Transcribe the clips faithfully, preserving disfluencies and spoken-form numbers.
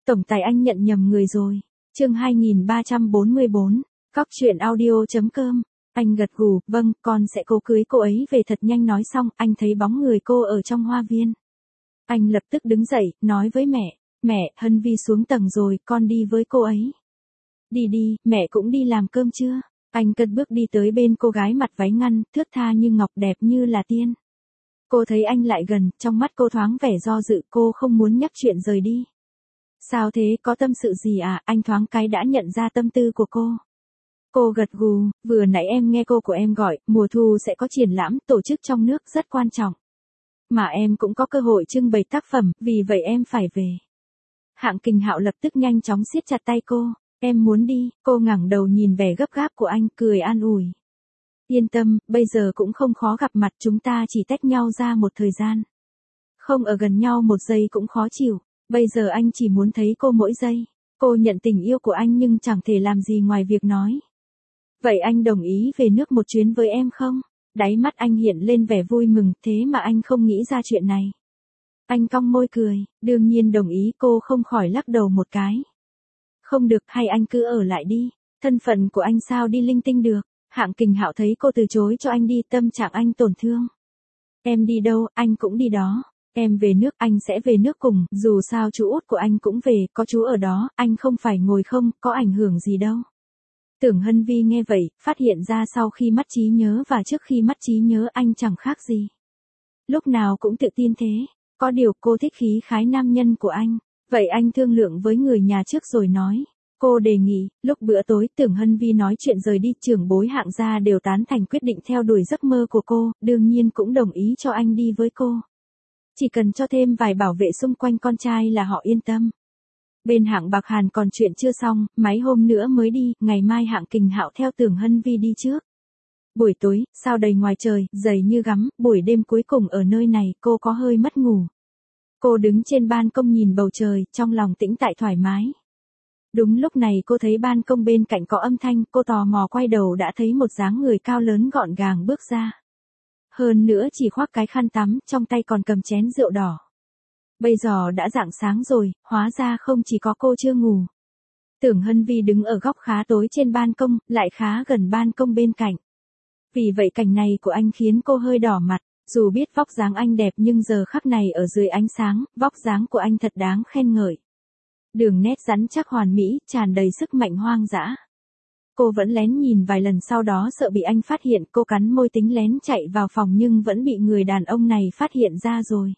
Tổng tài anh nhận nhầm người rồi. Chương hai nghìn ba trăm bốn mươi bốn, cóc truyện audio chấm com. Anh gật gù, vâng, con sẽ cố cưới cô ấy về thật nhanh. Nói xong, anh thấy bóng người cô ở trong hoa viên. Anh lập tức đứng dậy, nói với mẹ, mẹ, Hân Vi xuống tầng rồi, con đi với cô ấy. Đi đi, mẹ cũng đi làm cơm chưa? Anh cất bước đi tới bên cô gái mặt váy ngăn, thướt tha như ngọc, đẹp như là tiên. Cô thấy anh lại gần, trong mắt cô thoáng vẻ do dự, cô không muốn nhắc chuyện rời đi. Sao thế, có tâm sự gì à? Anh thoáng cái đã nhận ra tâm tư của cô. Cô gật gù, vừa nãy em nghe cô của em gọi, mùa thu sẽ có triển lãm, tổ chức trong nước rất quan trọng. Mà em cũng có cơ hội trưng bày tác phẩm, vì vậy em phải về. Hạng Kình Hạo lập tức nhanh chóng siết chặt tay cô. Em muốn đi, cô ngẩng đầu nhìn vẻ gấp gáp của anh, cười an ủi. Yên tâm, bây giờ cũng không khó gặp mặt, chúng ta chỉ tách nhau ra một thời gian. Không ở gần nhau một giây cũng khó chịu, bây giờ anh chỉ muốn thấy cô mỗi giây. Cô nhận tình yêu của anh nhưng chẳng thể làm gì ngoài việc nói. Vậy anh đồng ý về nước một chuyến với em không? Đáy mắt anh hiện lên vẻ vui mừng, thế mà anh không nghĩ ra chuyện này. Anh cong môi cười, đương nhiên đồng ý. Cô không khỏi lắc đầu một cái. Không được, hay anh cứ ở lại đi, thân phận của anh sao đi linh tinh được. Hạng Kình Hạo thấy cô từ chối cho anh đi, tâm trạng anh tổn thương. Em đi đâu, anh cũng đi đó. Em về nước, anh sẽ về nước cùng, dù sao chú út của anh cũng về, có chú ở đó, anh không phải ngồi không, có ảnh hưởng gì đâu. Tưởng Hân Vi nghe vậy, phát hiện ra sau khi mất trí nhớ và trước khi mất trí nhớ anh chẳng khác gì. Lúc nào cũng tự tin thế, có điều cô thích khí khái nam nhân của anh. Vậy anh thương lượng với người nhà trước rồi nói. Cô đề nghị, lúc bữa tối Tưởng Hân Vi nói chuyện rời đi, trưởng bối Hạng gia đều tán thành quyết định theo đuổi giấc mơ của cô, đương nhiên cũng đồng ý cho anh đi với cô. Chỉ cần cho thêm vài bảo vệ xung quanh con trai là họ yên tâm. Bên Hạng Bạc Hàn còn chuyện chưa xong, mấy hôm nữa mới đi, ngày mai Hạng Kình Hạo theo Tưởng Hân Vi đi trước. Buổi tối, sao đầy ngoài trời, dày như gắm, buổi đêm cuối cùng ở nơi này, cô có hơi mất ngủ. Cô đứng trên ban công nhìn bầu trời, trong lòng tĩnh tại thoải mái. Đúng lúc này cô thấy ban công bên cạnh có âm thanh, cô tò mò quay đầu đã thấy một dáng người cao lớn gọn gàng bước ra. Hơn nữa chỉ khoác cái khăn tắm, trong tay còn cầm chén rượu đỏ. Bây giờ đã rạng sáng rồi, hóa ra không chỉ có cô chưa ngủ. Tưởng Hân Vi đứng ở góc khá tối trên ban công, lại khá gần ban công bên cạnh. Vì vậy cảnh này của anh khiến cô hơi đỏ mặt. Dù biết vóc dáng anh đẹp nhưng giờ khắc này ở dưới ánh sáng, vóc dáng của anh thật đáng khen ngợi. Đường nét rắn chắc hoàn mỹ, tràn đầy sức mạnh hoang dã. Cô vẫn lén nhìn vài lần, sau đó sợ bị anh phát hiện, cô cắn môi tính lén chạy vào phòng nhưng vẫn bị người đàn ông này phát hiện ra rồi.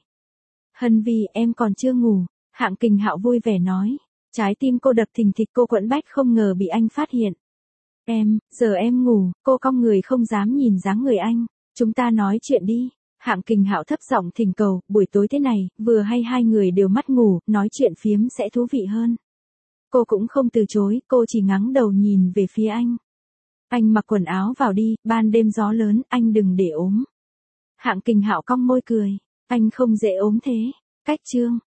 Hân Vi, em còn chưa ngủ, Hạng Kình Hạo vui vẻ nói. Trái tim cô đập thình thịch, cô quẫn bách không ngờ bị anh phát hiện. Em, giờ em ngủ, cô cong người không dám nhìn dáng người anh. Chúng ta nói chuyện đi. Hạng Kình Hạo thấp giọng thỉnh cầu, buổi tối thế này, vừa hay hai người đều mắt ngủ, nói chuyện phiếm sẽ thú vị hơn. Cô cũng không từ chối, cô chỉ ngắng đầu nhìn về phía anh. Anh mặc quần áo vào đi, ban đêm gió lớn, anh đừng để ốm. Hạng Kình Hạo cong môi cười, anh không dễ ốm thế. Cách chương.